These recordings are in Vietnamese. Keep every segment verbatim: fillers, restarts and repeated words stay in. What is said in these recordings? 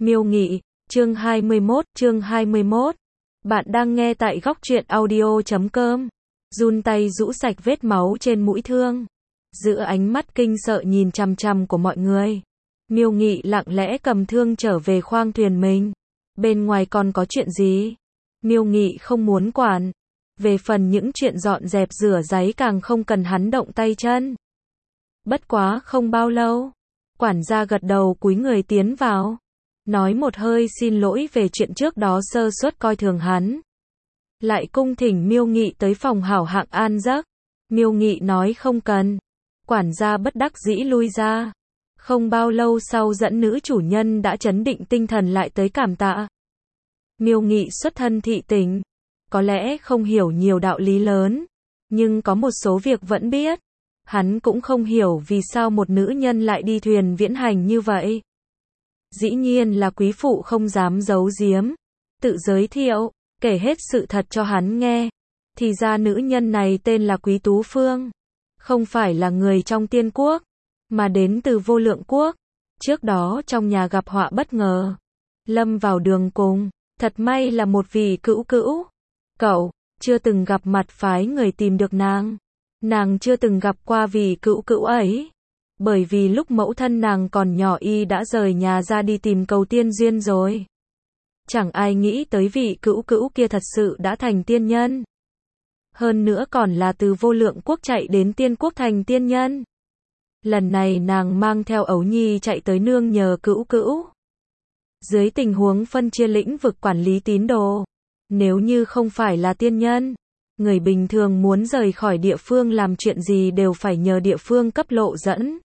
Miêu Nghị, chương hai mươi mốt, chương hai mươi mốt. Bạn đang nghe tại góc truyện audio chấm com. Run tay rũ sạch vết máu trên mũi thương. Giữa ánh mắt kinh sợ nhìn chằm chằm của mọi người, Miêu Nghị lặng lẽ cầm thương trở về khoang thuyền mình. Bên ngoài còn có chuyện gì? Miêu Nghị không muốn quản. Về phần những chuyện dọn dẹp rửa ráy càng không cần hắn động tay chân. Bất quá không bao lâu, quản gia gật đầu cúi người tiến vào, nói một hơi xin lỗi về chuyện trước đó sơ suất coi thường hắn. Lại cung thỉnh Miêu Nghị tới phòng hảo hạng an giấc. Miêu Nghị nói không cần. Quản gia bất đắc dĩ lui ra. Không bao lâu sau dẫn nữ chủ nhân đã trấn định tinh thần lại tới cảm tạ. Miêu Nghị xuất thân thị tỉnh, có lẽ không hiểu nhiều đạo lý lớn, nhưng có một số việc vẫn biết. Hắn cũng không hiểu vì sao một nữ nhân lại đi thuyền viễn hành như vậy. Dĩ nhiên là quý phụ không dám giấu giếm, tự giới thiệu, kể hết sự thật cho hắn nghe. Thì ra nữ nhân này tên là Quý Tú Phương, không phải là người trong Tiên Quốc, mà đến từ Vô Lượng Quốc. Trước đó trong nhà gặp họa bất ngờ, lâm vào đường cùng, thật may là một vị cữu cữu. Cậu chưa từng gặp mặt phái người tìm được nàng. Nàng chưa từng gặp qua vị cữu cữu ấy, bởi vì lúc mẫu thân nàng còn nhỏ y đã rời nhà ra đi tìm cầu tiên duyên rồi. Chẳng ai nghĩ tới vị cữu cữu kia thật sự đã thành tiên nhân. Hơn nữa còn là từ Vô Lượng Quốc chạy đến Tiên Quốc thành tiên nhân. Lần này nàng mang theo ấu nhi chạy tới nương nhờ cữu cữu. Dưới tình huống phân chia lĩnh vực quản lý tín đồ, nếu như không phải là tiên nhân, người bình thường muốn rời khỏi địa phương làm chuyện gì đều phải nhờ địa phương cấp lộ dẫn.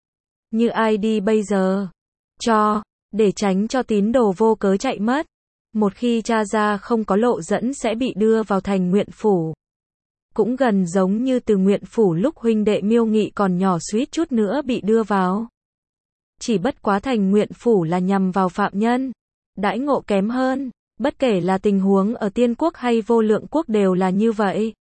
Như ai đi bây giờ? Cho, để tránh cho tín đồ vô cớ chạy mất. Một khi tra ra không có lộ dẫn sẽ bị đưa vào thành nguyện phủ. Cũng gần giống như từ nguyện phủ lúc huynh đệ Miêu Nghị còn nhỏ suýt chút nữa bị đưa vào. Chỉ bất quá thành nguyện phủ là nhằm vào phạm nhân, đãi ngộ kém hơn. Bất kể là tình huống ở Tiên Quốc hay Vô Lượng Quốc đều là như vậy.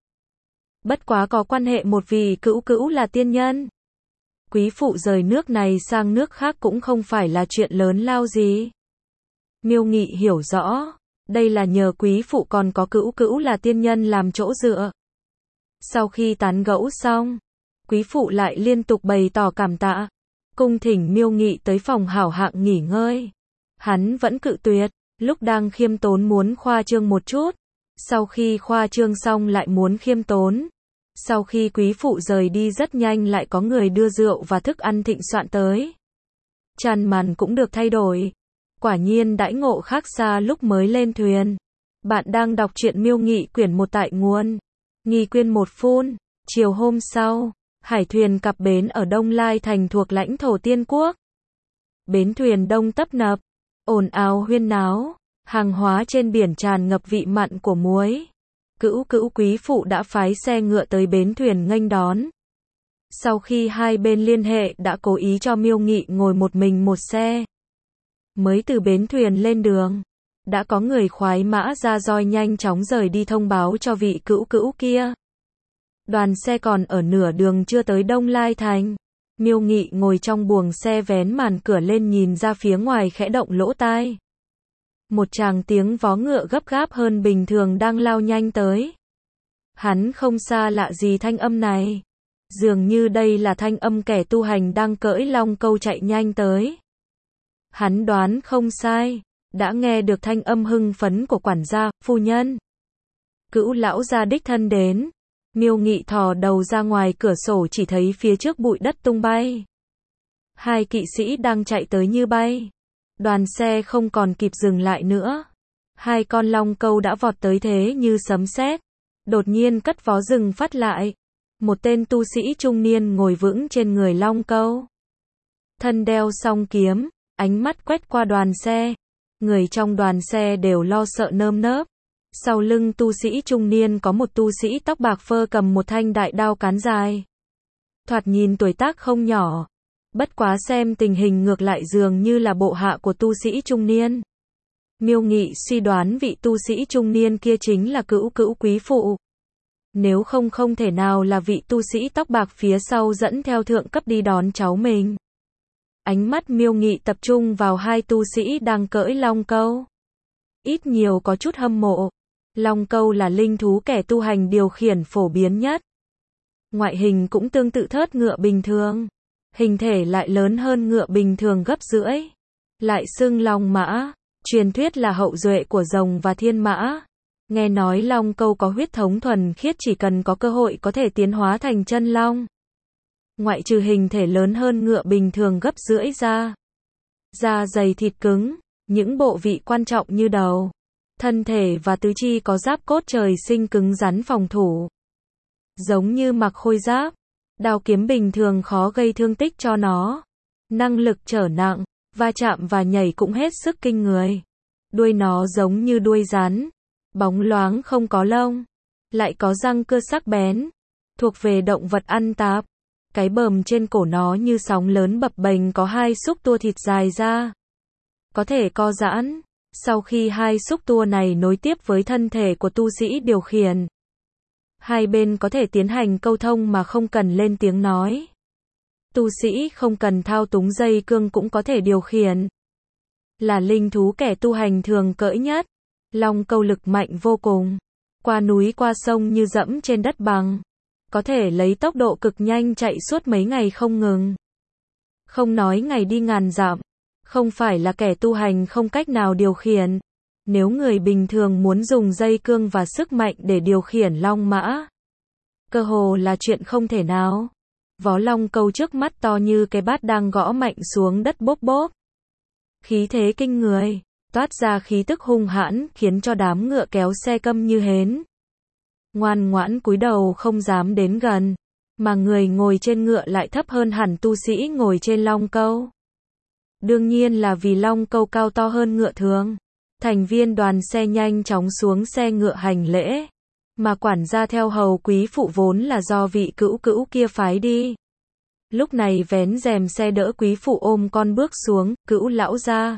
Bất quá có quan hệ một vị cữu cữu là tiên nhân. Quý phụ rời nước này sang nước khác cũng không phải là chuyện lớn lao gì. Miêu Nghị hiểu rõ, đây là nhờ quý phụ còn có cữu cữu là tiên nhân làm chỗ dựa. Sau khi tán gẫu xong, quý phụ lại liên tục bày tỏ cảm tạ, cung thỉnh Miêu Nghị tới phòng hảo hạng nghỉ ngơi. Hắn vẫn cự tuyệt. Lúc đang khiêm tốn muốn khoa trương một chút, sau khi khoa trương xong lại muốn khiêm tốn. Sau khi quý phụ rời đi rất nhanh lại có người đưa rượu và thức ăn thịnh soạn tới. Chăn màn cũng được thay đổi. Quả nhiên đãi ngộ khác xa lúc mới lên thuyền. Bạn đang đọc truyện Miêu Nghị quyển một tại nguồn. Nghi quyên một phun. Chiều hôm sau, hải thuyền cập bến ở Đông Lai thành thuộc lãnh thổ Tiên Quốc. Bến thuyền đông tấp nập, ồn ào huyên náo, hàng hóa trên biển tràn ngập vị mặn của muối. Cữu cữu quý phụ đã phái xe ngựa tới bến thuyền nghênh đón. Sau khi hai bên liên hệ đã cố ý cho Miêu Nghị ngồi một mình một xe. Mới từ bến thuyền lên đường, đã có người khoái mã ra roi nhanh chóng rời đi thông báo cho vị cữu cữu kia. Đoàn xe còn ở nửa đường chưa tới Đông Lai thành. Miêu Nghị ngồi trong buồng xe vén màn cửa lên nhìn ra phía ngoài khẽ động lỗ tai. Một tràng tiếng vó ngựa gấp gáp hơn bình thường đang lao nhanh tới. Hắn không xa lạ gì thanh âm này. Dường như đây là thanh âm kẻ tu hành đang cưỡi long câu chạy nhanh tới. Hắn đoán không sai, đã nghe được thanh âm hưng phấn của quản gia, phu nhân. Cữu lão gia đích thân đến. Miêu Nghị thò đầu ra ngoài cửa sổ chỉ thấy phía trước bụi đất tung bay. Hai kỵ sĩ đang chạy tới như bay. Đoàn xe không còn kịp dừng lại nữa. Hai con long câu đã vọt tới thế như sấm sét. Đột nhiên cất vó dừng phát lại. Một tên tu sĩ trung niên ngồi vững trên người long câu. Thân đeo song kiếm, ánh mắt quét qua đoàn xe. Người trong đoàn xe đều lo sợ nơm nớp. Sau lưng tu sĩ trung niên có một tu sĩ tóc bạc phơ cầm một thanh đại đao cán dài. Thoạt nhìn tuổi tác không nhỏ. Bất quá xem tình hình ngược lại dường như là bộ hạ của tu sĩ trung niên. Miêu Nghị suy đoán vị tu sĩ trung niên kia chính là cữu cữu quý phụ. Nếu không không thể nào là vị tu sĩ tóc bạc phía sau dẫn theo thượng cấp đi đón cháu mình. Ánh mắt Miêu Nghị tập trung vào hai tu sĩ đang cưỡi long câu. Ít nhiều có chút hâm mộ. Long câu là linh thú kẻ tu hành điều khiển phổ biến nhất. Ngoại hình cũng tương tự thớt ngựa bình thường. Hình thể lại lớn hơn ngựa bình thường gấp rưỡi. Lại xưng long mã. Truyền thuyết là hậu duệ của rồng và thiên mã. Nghe nói long câu có huyết thống thuần khiết, chỉ cần có cơ hội có thể tiến hóa thành chân long. Ngoại trừ hình thể lớn hơn ngựa bình thường gấp rưỡi ra. Da dày thịt cứng, những bộ vị quan trọng như đầu, thân thể và tứ chi có giáp cốt trời sinh cứng rắn phòng thủ. Giống như mặc khôi giáp, đao kiếm bình thường khó gây thương tích cho nó. Năng lực trở nặng, va chạm và nhảy cũng hết sức kinh người. Đuôi nó giống như đuôi rắn, bóng loáng không có lông, lại có răng cưa sắc bén, thuộc về động vật ăn tạp. Cái bờm trên cổ nó như sóng lớn bập bềnh, có hai xúc tua thịt dài ra, có thể co giãn. Sau khi hai xúc tua này nối tiếp với thân thể của tu sĩ điều khiển, hai bên có thể tiến hành câu thông mà không cần lên tiếng nói. Tu sĩ không cần thao túng dây cương cũng có thể điều khiển. Là linh thú kẻ tu hành thường cưỡi nhất. Long câu lực mạnh vô cùng. Qua núi qua sông như dẫm trên đất bằng. Có thể lấy tốc độ cực nhanh chạy suốt mấy ngày không ngừng. Không nói ngày đi ngàn dặm. Không phải là kẻ tu hành không cách nào điều khiển. Nếu người bình thường muốn dùng dây cương và sức mạnh để điều khiển long mã, cơ hồ là chuyện không thể nào. Vó long câu trước mắt to như cái bát đang gõ mạnh xuống đất bốp bốp. Khí thế kinh người, toát ra khí tức hung hãn, khiến cho đám ngựa kéo xe câm như hến. Ngoan ngoãn cúi đầu không dám đến gần, mà người ngồi trên ngựa lại thấp hơn hẳn tu sĩ ngồi trên long câu. Đương nhiên là vì long câu cao to hơn ngựa thường. Thành viên đoàn xe nhanh chóng xuống xe ngựa hành lễ, mà quản gia theo hầu quý phụ vốn là do vị cữu cữu kia phái đi. Lúc này vén rèm xe đỡ quý phụ ôm con bước xuống, cữu lão gia.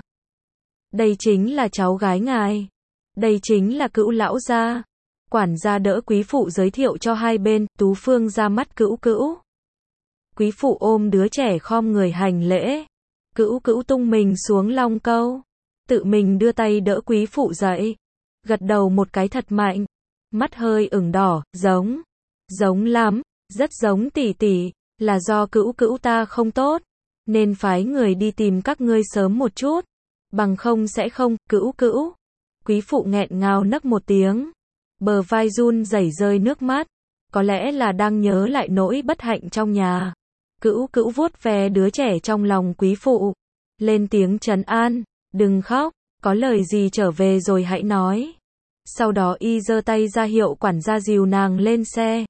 Đây chính là cháu gái ngài. Đây chính là cữu lão gia. Quản gia đỡ quý phụ giới thiệu cho hai bên, Tú Phương ra mắt cữu cữu. Quý phụ ôm đứa trẻ khom người hành lễ. Cữu cữu tung mình xuống long câu, tự mình đưa tay đỡ quý phụ dậy, gật đầu một cái thật mạnh, mắt hơi ửng đỏ, giống, giống lắm, rất giống tỷ tỷ, là do cữu cữu ta không tốt, nên phái người đi tìm các ngươi sớm một chút, bằng không sẽ không, cữu cữu. Quý phụ nghẹn ngào nấc một tiếng, bờ vai run rẩy rơi nước mắt, có lẽ là đang nhớ lại nỗi bất hạnh trong nhà. Cữu cữu vuốt ve đứa trẻ trong lòng quý phụ, lên tiếng trấn an, đừng khóc, có lời gì trở về rồi hãy nói. Sau đó y giơ tay ra hiệu quản gia dìu nàng lên xe.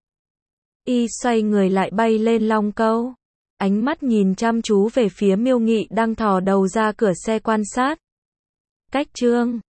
Y xoay người lại bay lên long câu, ánh mắt nhìn chăm chú về phía Miêu Nghị đang thò đầu ra cửa xe quan sát. Cách chương